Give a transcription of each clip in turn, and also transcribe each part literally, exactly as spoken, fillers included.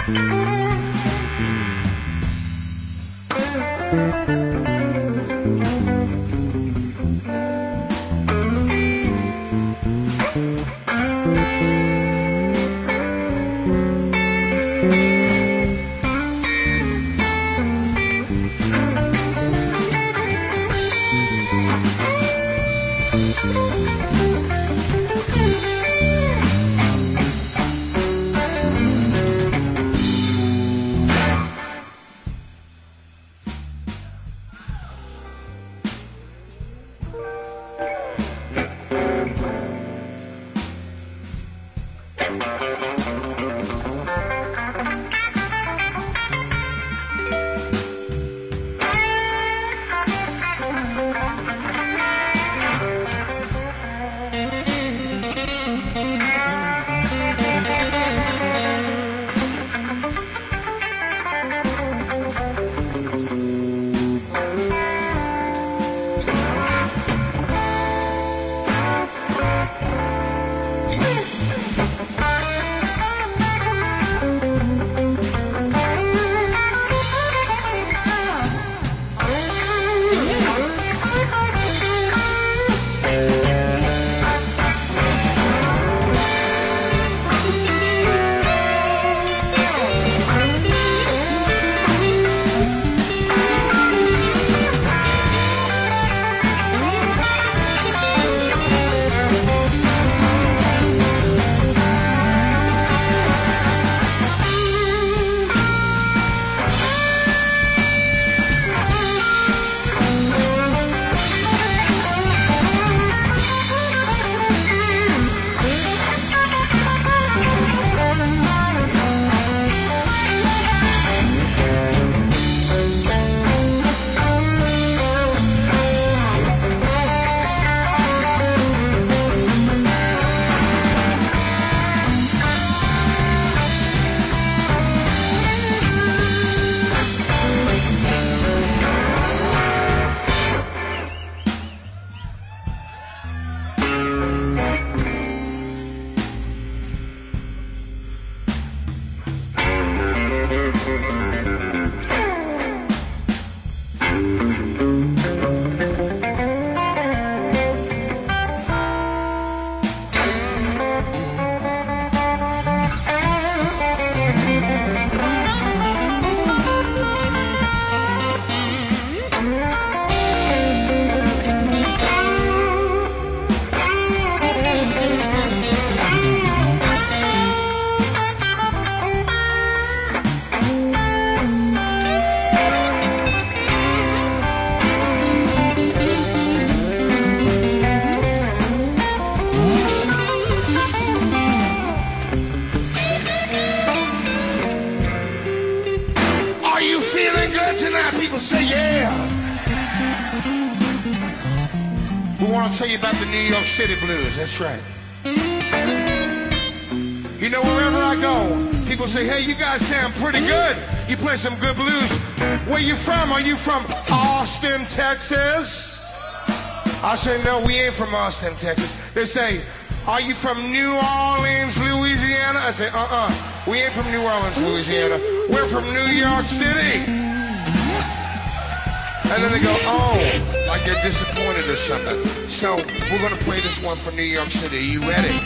Tell you about the New York City blues. That's right. You know, wherever I go, people say, hey, you guys sound pretty good. You play some good blues. Where you from? Are you from Austin, Texas? I say, no, we ain't from Austin, Texas. They say, are you from New Orleans, Louisiana? I say, uh-uh, we ain't from New Orleans, Louisiana. We're from New York City. And then they go, oh, like they're disappointed or something. So we're going to play this one for New York City. Are you ready?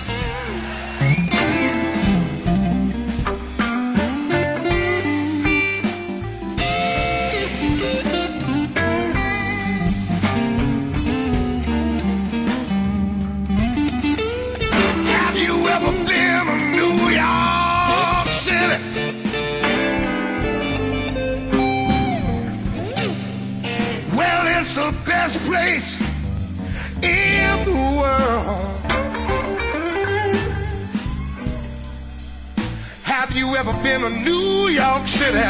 Have you ever been to New York City? It's the best place in the world. Have you ever been to New York City?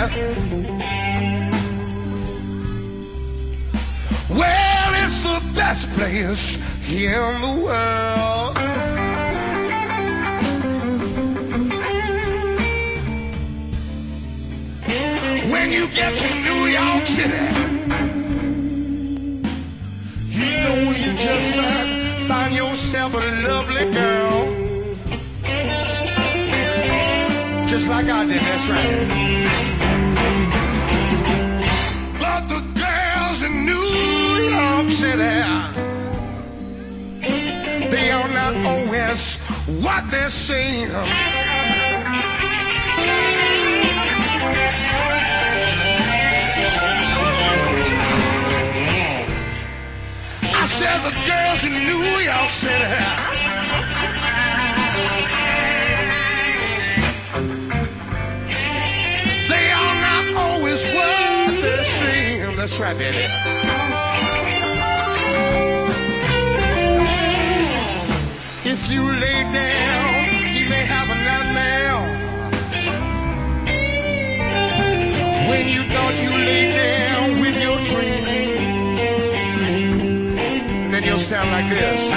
Well, it's the best place in the world. When you get to New York City, you just might find yourself a lovely girl. just like I did, that's right. But the girls in New York City, they are not always what they seem. I said the girls in New York City, they are not always what they seem. That's right, baby. If you lay down, you may have a nightmare. When you thought you lay down with your dream, then you'll sound like this.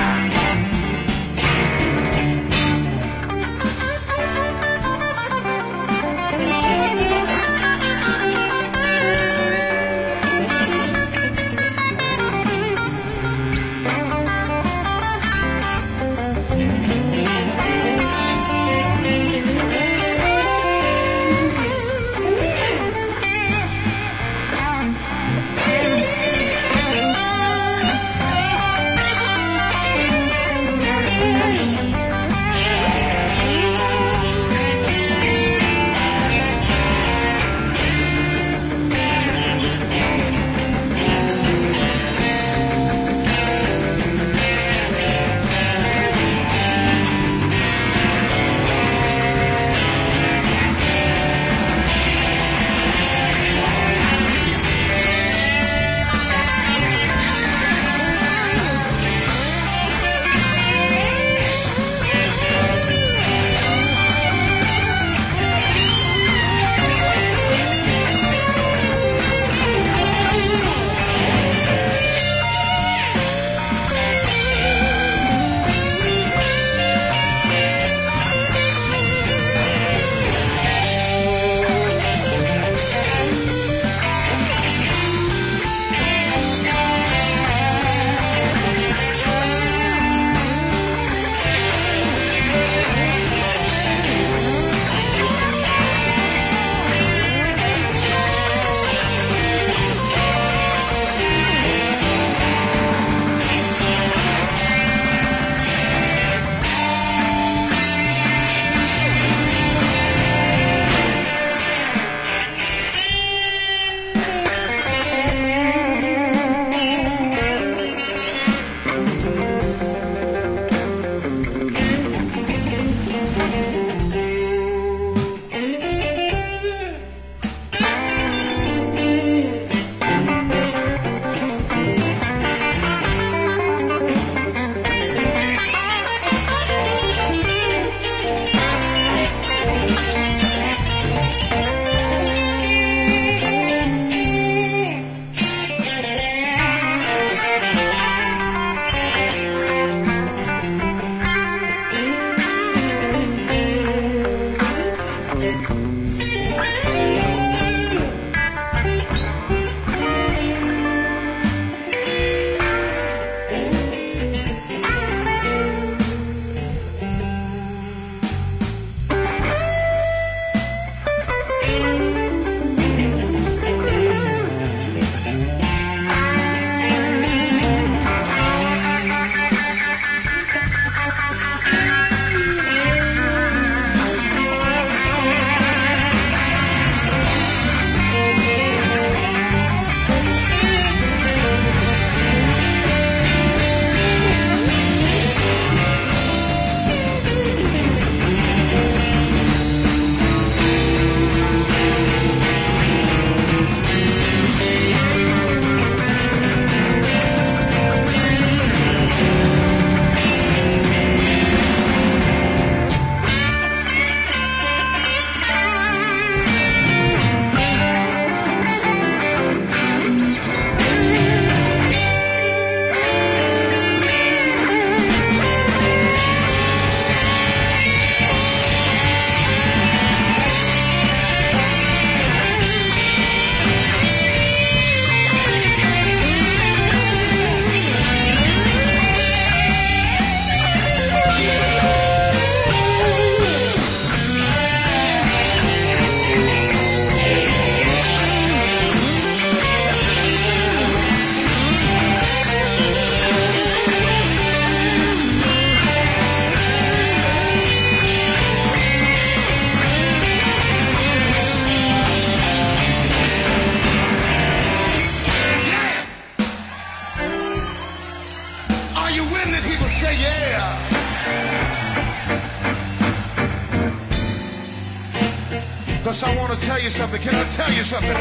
Because I want to tell you something. Can I tell you something?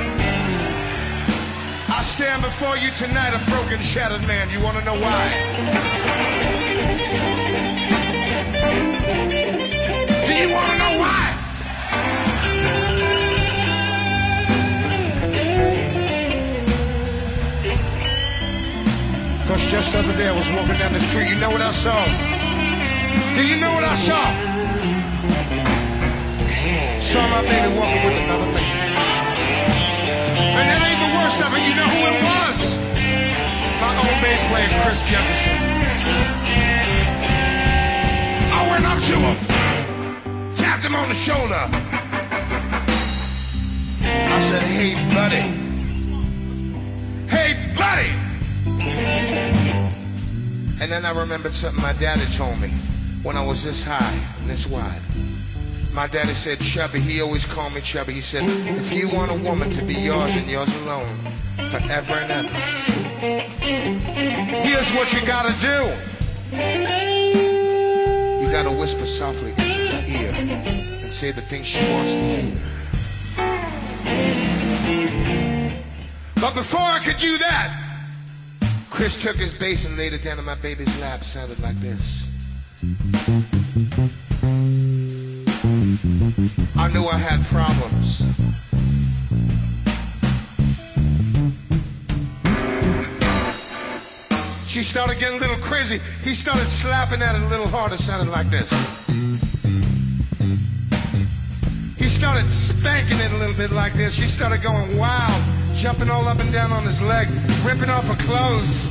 I stand before you tonight a broken, shattered man. You want to know why? Do you want to know why? Because just the other day I was walking down the street. You know what I saw? Do you know what I saw? Saw my baby walking with another man. And that ain't the worst of it. You know who it was? My own bass player, Chris Jefferson. I went up to him, tapped him on the shoulder. I said, hey, buddy. Hey, buddy. And then I remembered something my daddy told me when I was this high and this wide. My daddy said, Chubby, he always called me Chubby. He said, if you want a woman to be yours and yours alone, forever and ever, here's what you gotta do. You gotta whisper softly into her ear and say the things she wants to hear. But before I could do that, Chris took his bass and laid it down on my baby's lap. It sounded like this. I knew I had problems. She started getting a little crazy. He started slapping at it a little harder. It sounded like this. He started spanking it a little bit like this. She started going wild, jumping all up and down on his leg, ripping off her clothes.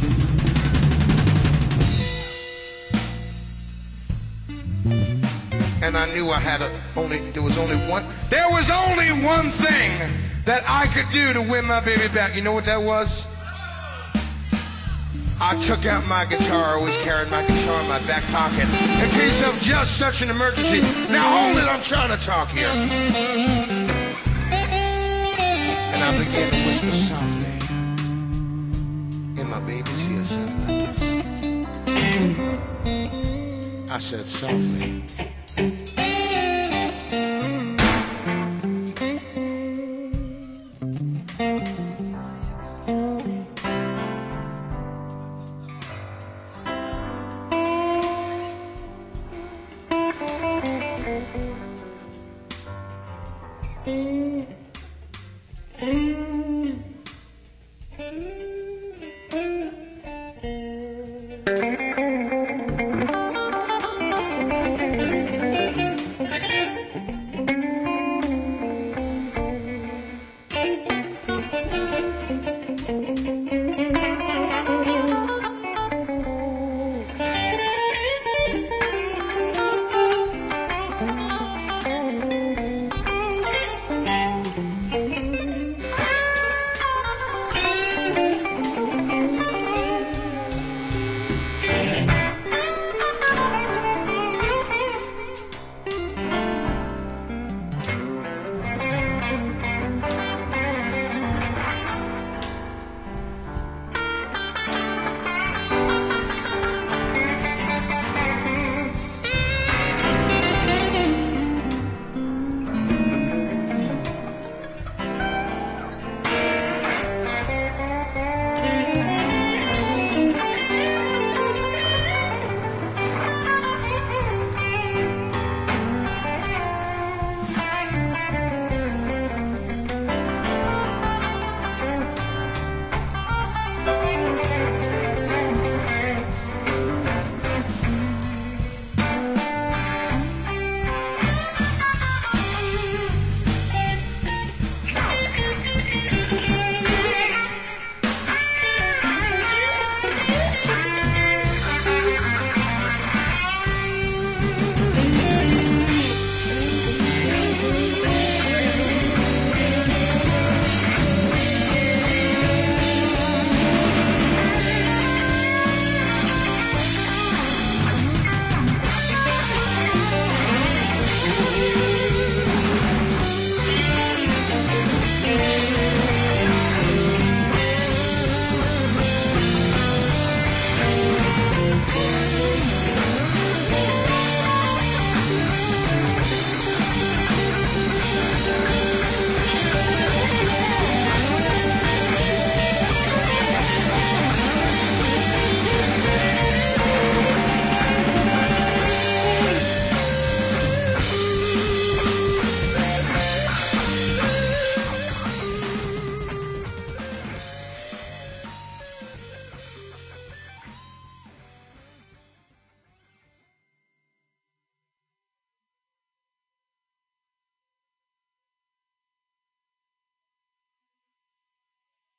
And I knew I had a, only, there was only one, there was only one thing that I could do to win my baby back. You know what that was? I took out my guitar. I always carried my guitar in my back pocket in case of just such an emergency. Now hold it, I'm trying to talk here. And I began to whisper softly in my baby's ear, sounding like this. I said softly. Mm-hmm.